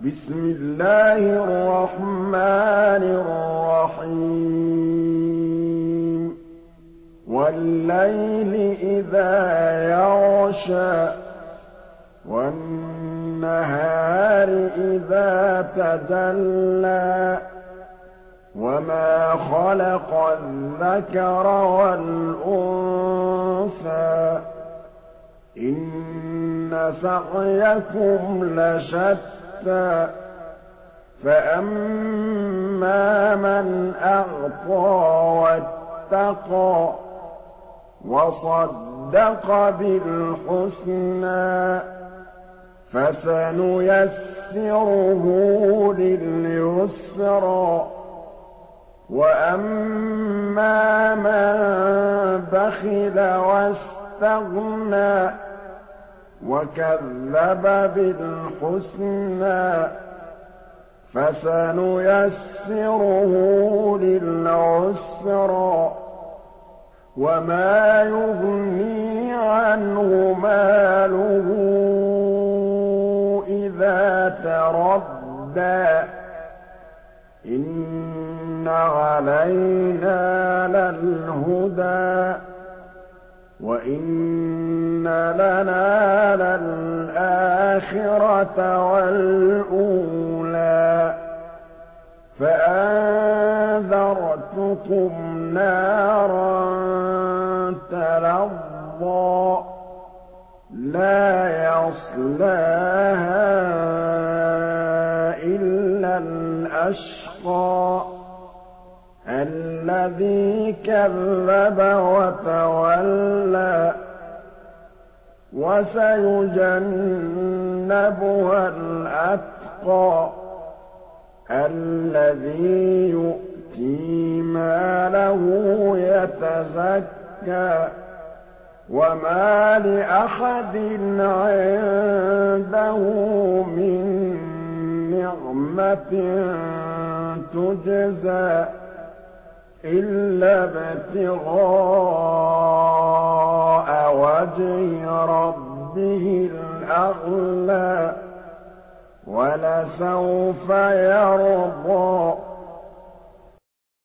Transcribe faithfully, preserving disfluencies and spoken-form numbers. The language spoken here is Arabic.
بسم الله الرحمن الرحيم والليل إذا يغشى والنهار إذا تجلى وما خلق الذكر والأنثى إن سعيكم لشتى فأما من أعطى واتقى وصدق بالحسنى فسنيسره لليسرى وأما من بخل واستغنى وكذب بالحسنى فسنيسره للعسرى وما يغني عنه ماله إذا تردى إن علينا للهدى وإن لنا للآخرة والأولى فأنذرتكم نارا تلظى لا يصلاها إلا الأشقى الذي كذب وتولى وسيجنبها الأتقى الذي يؤتي ماله يتزكى وما لأحد عنده من نعمة تجزى إلا ابتغاء وجه ربه الأعلى ولسوف يرضى